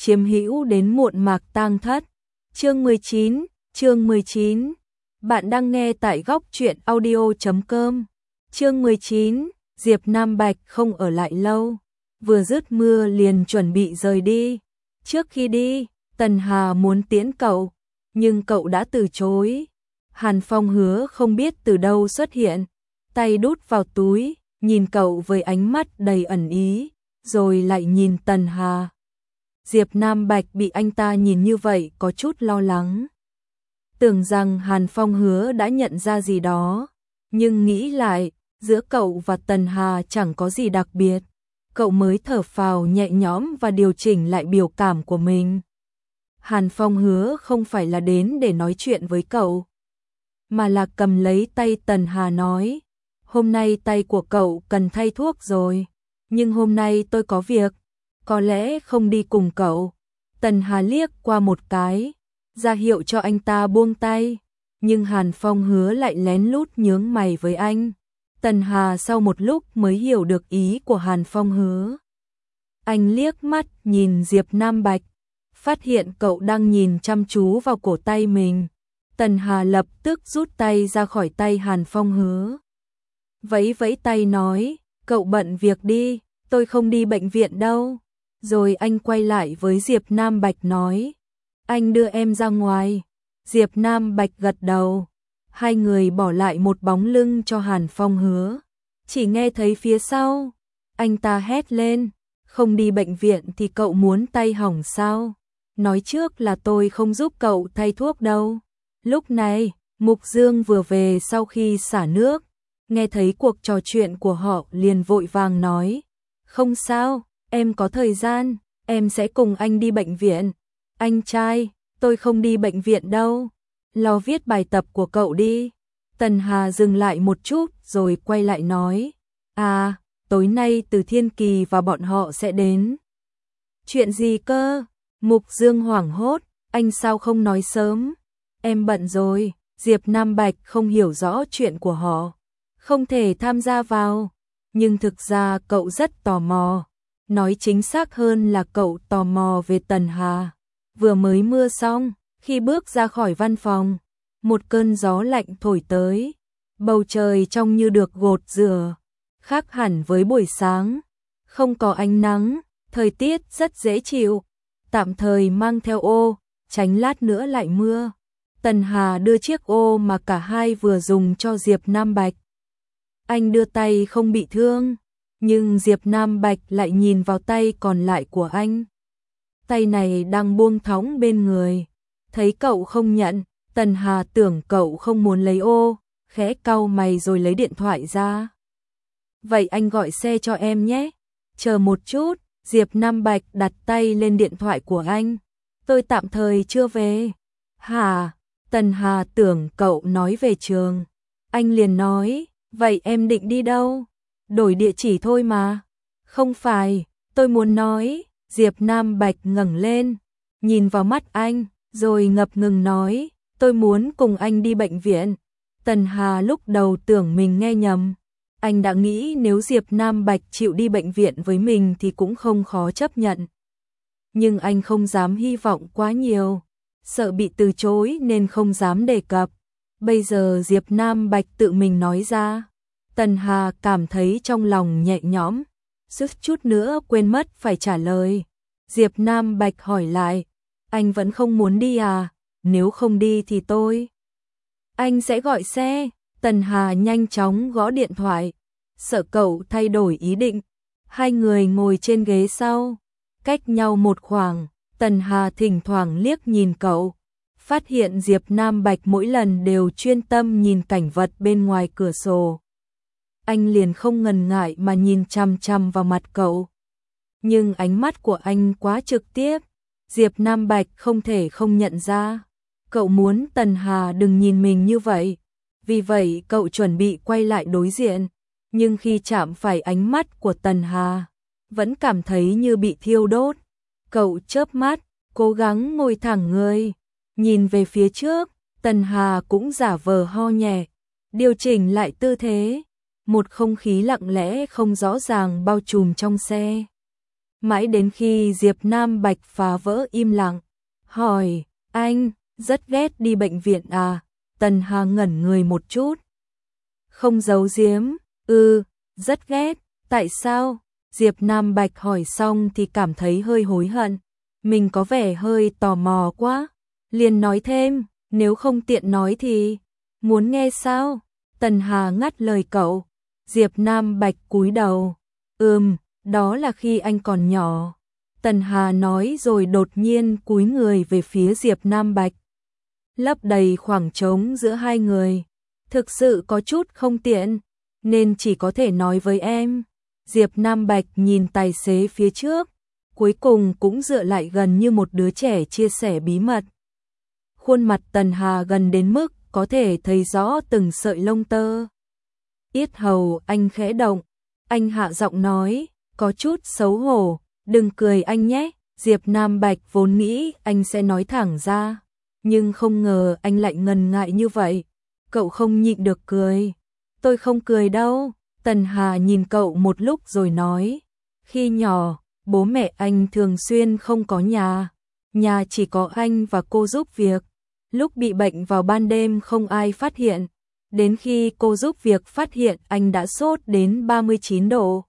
chiếm hữu đến muộn mạc tang thất. Chương 19. Bạn đang nghe tại góc truyện audio.com. Chương 19, Diệp Nam Bạch không ở lại lâu, vừa dứt mưa liền chuẩn bị rời đi. Trước khi đi, Tần Hà muốn tiễn cậu, nhưng cậu đã từ chối. Hàn Phong Hứa không biết từ đâu xuất hiện, tay đút vào túi, nhìn cậu với ánh mắt đầy ẩn ý, rồi lại nhìn Tần Hà. Diệp Nam Bạch bị anh ta nhìn như vậy có chút lo lắng. Tưởng rằng Hàn Phong Hứa đã nhận ra gì đó, nhưng nghĩ lại, giữa cậu và Tần Hà chẳng có gì đặc biệt. Cậu mới thở phào nhẹ nhõm và điều chỉnh lại biểu cảm của mình. Hàn Phong Hứa không phải là đến để nói chuyện với cậu, mà là cầm lấy tay Tần Hà nói, hôm nay tay của cậu cần thay thuốc rồi, nhưng hôm nay tôi có việc, có lẽ không đi cùng cậu. Tần Hà liếc qua một cái, ra hiệu cho anh ta buông tay, nhưng Hàn Phong Hứa lại lén lút nhướng mày với anh. Tần Hà sau một lúc mới hiểu được ý của Hàn Phong Hứa. Anh liếc mắt nhìn Diệp Nam Bạch, phát hiện cậu đang nhìn chăm chú vào cổ tay mình. Tần Hà lập tức rút tay ra khỏi tay Hàn Phong Hứa. Vẫy vẫy tay nói, cậu bận việc đi, tôi không đi bệnh viện đâu. Rồi anh quay lại với Diệp Nam Bạch nói, anh đưa em ra ngoài. Diệp Nam Bạch gật đầu. Hai người bỏ lại một bóng lưng cho Hàn Phong Hứa. Chỉ nghe thấy phía sau, anh ta hét lên, không đi bệnh viện thì cậu muốn tay hỏng sao? Nói trước là tôi không giúp cậu thay thuốc đâu. Lúc này, Mục Dương vừa về sau khi xả nước, nghe thấy cuộc trò chuyện của họ liền vội vàng nói, không sao, em có thời gian, em sẽ cùng anh đi bệnh viện. Anh trai, tôi không đi bệnh viện đâu, lo viết bài tập của cậu đi. Tần Hà dừng lại một chút rồi quay lại nói, à, tối nay Từ Thiên Kỳ và bọn họ sẽ đến. Chuyện gì cơ? Mục Dương hoảng hốt, anh sao không nói sớm? Em bận rồi. Diệp Nam Bạch không hiểu rõ chuyện của họ, không thể tham gia vào, nhưng thực ra cậu rất tò mò. Nói chính xác hơn là cậu tò mò về Tần Hà. Vừa mới mưa xong, khi bước ra khỏi văn phòng, một cơn gió lạnh thổi tới, bầu trời trông như được gột rửa, khác hẳn với buổi sáng, không có ánh nắng, thời tiết rất dễ chịu, tạm thời mang theo ô, tránh lát nữa lại mưa. Tần Hà đưa chiếc ô mà cả hai vừa dùng cho Diệp Nam Bạch. Anh đưa tay không bị thương, nhưng Diệp Nam Bạch lại nhìn vào tay còn lại của anh. Tay này đang buông thõng bên người, thấy cậu không nhận, Tần Hà tưởng cậu không muốn lấy ô, khẽ cau mày rồi lấy điện thoại ra. Vậy anh gọi xe cho em nhé. Chờ một chút, Diệp Nam Bạch đặt tay lên điện thoại của anh. Tôi tạm thời chưa về. Hả? Tần Hà tưởng cậu nói về trường. Anh liền nói, vậy em định đi đâu? Đổi địa chỉ thôi mà. Không phải, tôi muốn nói. Diệp Nam Bạch ngẩng lên, nhìn vào mắt anh, rồi ngập ngừng nói, tôi muốn cùng anh đi bệnh viện. Tần Hà lúc đầu tưởng mình nghe nhầm. Anh đã nghĩ nếu Diệp Nam Bạch chịu đi bệnh viện với mình thì cũng không khó chấp nhận. Nhưng anh không dám hy vọng quá nhiều, sợ bị từ chối nên không dám đề cập. Bây giờ Diệp Nam Bạch tự mình nói ra, Tần Hà cảm thấy trong lòng nhẹ nhõm, suýt chút nữa quên mất phải trả lời. Diệp Nam Bạch hỏi lại, anh vẫn không muốn đi à? Nếu không đi thì anh sẽ gọi xe. Tần Hà nhanh chóng gõ điện thoại, sợ cậu thay đổi ý định. Hai người ngồi trên ghế sau, cách nhau một khoảng. Tần Hà thỉnh thoảng liếc nhìn cậu, phát hiện Diệp Nam Bạch mỗi lần đều chuyên tâm nhìn cảnh vật bên ngoài cửa sổ. Anh liền không ngần ngại mà nhìn chằm chằm vào mặt cậu. Nhưng ánh mắt của anh quá trực tiếp, Diệp Nam Bạch không thể không nhận ra. Cậu muốn Tần Hà đừng nhìn mình như vậy, vì vậy cậu chuẩn bị quay lại đối diện. Nhưng khi chạm phải ánh mắt của Tần Hà, vẫn cảm thấy như bị thiêu đốt. Cậu chớp mắt, cố gắng ngồi thẳng người, nhìn về phía trước. Tần Hà cũng giả vờ ho nhẹ, điều chỉnh lại tư thế. Một không khí lặng lẽ không rõ ràng bao trùm trong xe. Mãi đến khi Diệp Nam Bạch phá vỡ im lặng, hỏi, anh, rất ghét đi bệnh viện à? Tần Hà ngẩn người một chút. Không giấu giếm, rất ghét, tại sao? Diệp Nam Bạch hỏi xong thì cảm thấy hơi hối hận. Mình có vẻ hơi tò mò quá. Liền nói thêm, nếu không tiện nói thì, muốn nghe sao? Tần Hà ngắt lời cậu. Diệp Nam Bạch cúi đầu. Đó là khi anh còn nhỏ. Tần Hà nói rồi đột nhiên cúi người về phía Diệp Nam Bạch. Lấp đầy khoảng trống giữa hai người. Thực sự có chút không tiện, nên chỉ có thể nói với em. Diệp Nam Bạch nhìn tài xế phía trước, cuối cùng cũng dựa lại gần như một đứa trẻ chia sẻ bí mật. Khuôn mặt Tần Hà gần đến mức có thể thấy rõ từng sợi lông tơ. Yết hầu anh khẽ động, anh hạ giọng nói, có chút xấu hổ, đừng cười anh nhé. Diệp Nam Bạch vốn nghĩ anh sẽ nói thẳng ra, nhưng không ngờ anh lại ngần ngại như vậy. Cậu không nhịn được cười. Tôi không cười đâu. Tần Hà nhìn cậu một lúc rồi nói, khi nhỏ, bố mẹ anh thường xuyên không có nhà chỉ có anh và cô giúp việc. Lúc bị bệnh vào ban đêm không ai phát hiện, đến khi cô giúp việc phát hiện anh đã sốt đến 39 độ.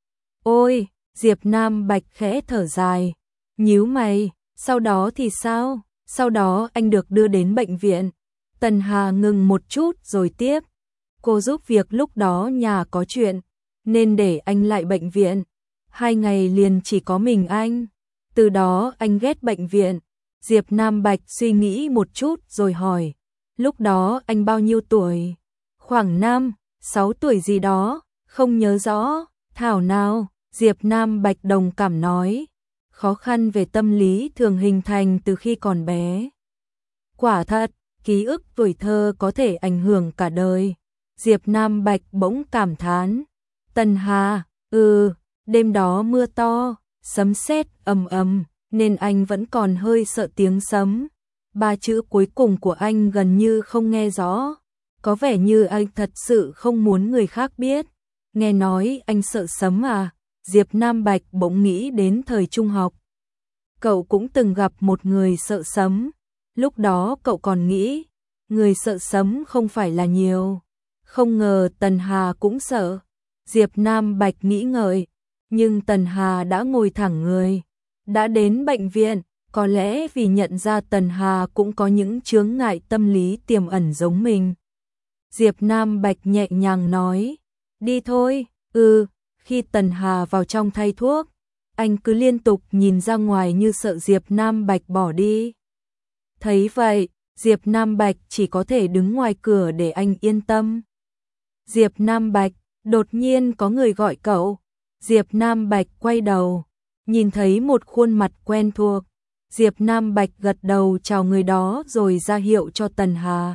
Ôi, Diệp Nam Bạch khẽ thở dài, nhíu mày, sau đó thì sao? Sau đó anh được đưa đến bệnh viện. Tần Hà ngừng một chút rồi tiếp. Cô giúp việc lúc đó nhà có chuyện, nên để anh lại bệnh viện. 2 ngày liền chỉ có mình anh. Từ đó anh ghét bệnh viện. Diệp Nam Bạch suy nghĩ một chút rồi hỏi. Lúc đó anh bao nhiêu tuổi? Khoảng 5, 6 tuổi gì đó, không nhớ rõ. Thảo nào, Diệp Nam Bạch đồng cảm nói. Khó khăn về tâm lý thường hình thành từ khi còn bé. Quả thật, ký ức tuổi thơ có thể ảnh hưởng cả đời. Diệp Nam Bạch bỗng cảm thán. Tần Hà, đêm đó mưa to, sấm sét ầm ầm, nên anh vẫn còn hơi sợ tiếng sấm. 3 chữ cuối cùng của anh gần như không nghe rõ. Có vẻ như anh thật sự không muốn người khác biết. Nghe nói anh sợ sấm à? Diệp Nam Bạch bỗng nghĩ đến thời trung học. Cậu cũng từng gặp một người sợ sấm. Lúc đó cậu còn nghĩ, người sợ sấm không phải là nhiều. Không ngờ Tần Hà cũng sợ. Diệp Nam Bạch nghĩ ngợi, nhưng Tần Hà đã ngồi thẳng người. Đã đến bệnh viện, có lẽ vì nhận ra Tần Hà cũng có những chướng ngại tâm lý tiềm ẩn giống mình. Diệp Nam Bạch nhẹ nhàng nói, đi thôi. Khi Tần Hà vào trong thay thuốc, anh cứ liên tục nhìn ra ngoài như sợ Diệp Nam Bạch bỏ đi. Thấy vậy, Diệp Nam Bạch chỉ có thể đứng ngoài cửa để anh yên tâm. Diệp Nam Bạch, đột nhiên có người gọi cậu. Diệp Nam Bạch quay đầu, nhìn thấy một khuôn mặt quen thuộc. Diệp Nam Bạch gật đầu chào người đó rồi ra hiệu cho Tần Hà.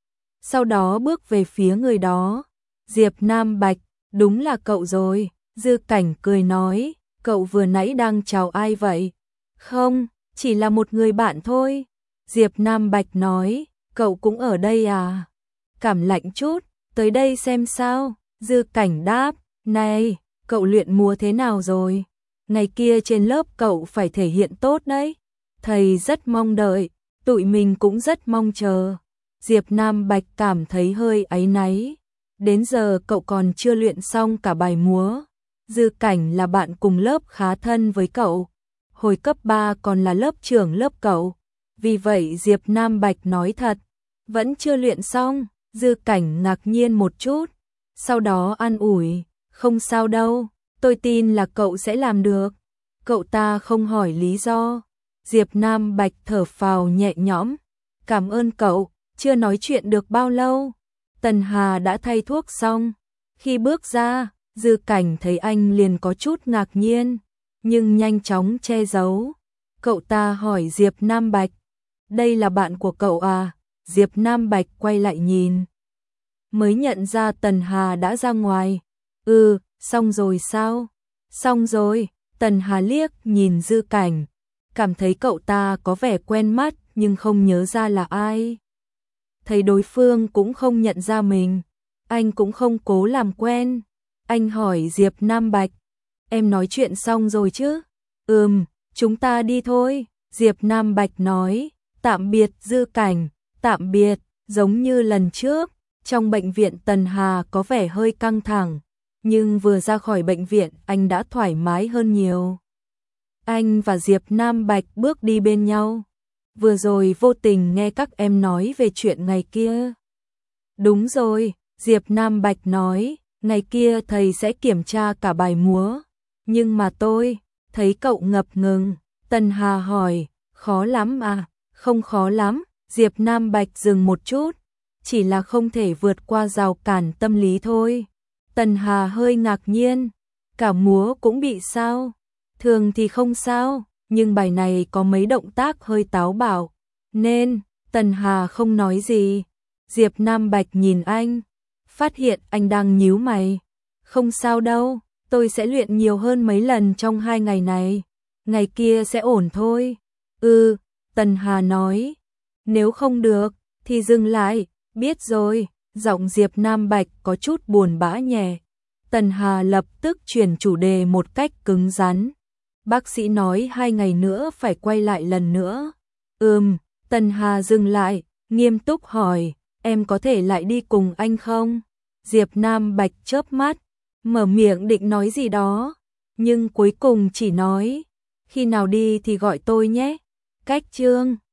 Sau đó bước về phía người đó. Diệp Nam Bạch, đúng là cậu rồi. Dư Cảnh cười nói, cậu vừa nãy đang chào ai vậy? Không, chỉ là một người bạn thôi. Diệp Nam Bạch nói, cậu cũng ở đây à? Cảm lạnh chút, tới đây xem sao. Dư Cảnh đáp, này, cậu luyện múa thế nào rồi? Ngày kia trên lớp cậu phải thể hiện tốt đấy. Thầy rất mong đợi, tụi mình cũng rất mong chờ. Diệp Nam Bạch cảm thấy hơi áy náy. Đến giờ cậu còn chưa luyện xong cả bài múa. Dư Cảnh là bạn cùng lớp khá thân với cậu. Hồi cấp 3 còn là lớp trưởng lớp cậu. Vì vậy Diệp Nam Bạch nói thật, vẫn chưa luyện xong. Dư Cảnh ngạc nhiên một chút, sau đó an ủi, không sao đâu, tôi tin là cậu sẽ làm được. Cậu ta không hỏi lý do. Diệp Nam Bạch thở phào nhẹ nhõm, cảm ơn cậu. Chưa nói chuyện được bao lâu, Tần Hà đã thay thuốc xong. Khi bước ra, Dư Cảnh thấy anh liền có chút ngạc nhiên, nhưng nhanh chóng che giấu. Cậu ta hỏi Diệp Nam Bạch, đây là bạn của cậu à? Diệp Nam Bạch quay lại nhìn, mới nhận ra Tần Hà đã ra ngoài. Xong rồi sao? Xong rồi. Tần Hà liếc nhìn Dư Cảnh, cảm thấy cậu ta có vẻ quen mắt nhưng không nhớ ra là ai. Thấy đối phương cũng không nhận ra mình, anh cũng không cố làm quen. Anh hỏi Diệp Nam Bạch, em nói chuyện xong rồi chứ? Chúng ta đi thôi, Diệp Nam Bạch nói, tạm biệt Dư Cảnh, tạm biệt, giống như lần trước, trong bệnh viện Tần Hà có vẻ hơi căng thẳng, nhưng vừa ra khỏi bệnh viện anh đã thoải mái hơn nhiều. Anh và Diệp Nam Bạch bước đi bên nhau, vừa rồi vô tình nghe các em nói về chuyện ngày kia. Đúng rồi, Diệp Nam Bạch nói, ngày kia thầy sẽ kiểm tra cả bài múa, nhưng mà tôi thấy cậu ngập ngừng. Tần Hà hỏi, khó lắm à? Không khó lắm, Diệp Nam Bạch dừng một chút, chỉ là không thể vượt qua rào cản tâm lý thôi. Tần Hà hơi ngạc nhiên, cả múa cũng bị sao? Thường thì không sao, nhưng bài này có mấy động tác hơi táo bạo, nên Tần Hà không nói gì. Diệp Nam Bạch nhìn anh, phát hiện anh đang nhíu mày. Không sao đâu, tôi sẽ luyện nhiều hơn mấy lần trong 2 ngày này, ngày kia sẽ ổn thôi. Tần Hà nói, nếu không được thì dừng lại, biết rồi. Giọng Diệp Nam Bạch có chút buồn bã nhẹ. Tần Hà lập tức chuyển chủ đề một cách cứng rắn. Bác sĩ nói 2 ngày nữa phải quay lại lần nữa. Tần Hà dừng lại, nghiêm túc hỏi, em có thể lại đi cùng anh không? Diệp Nam Bạch chớp mắt, mở miệng định nói gì đó, nhưng cuối cùng chỉ nói, khi nào đi thì gọi tôi nhé. Cách chương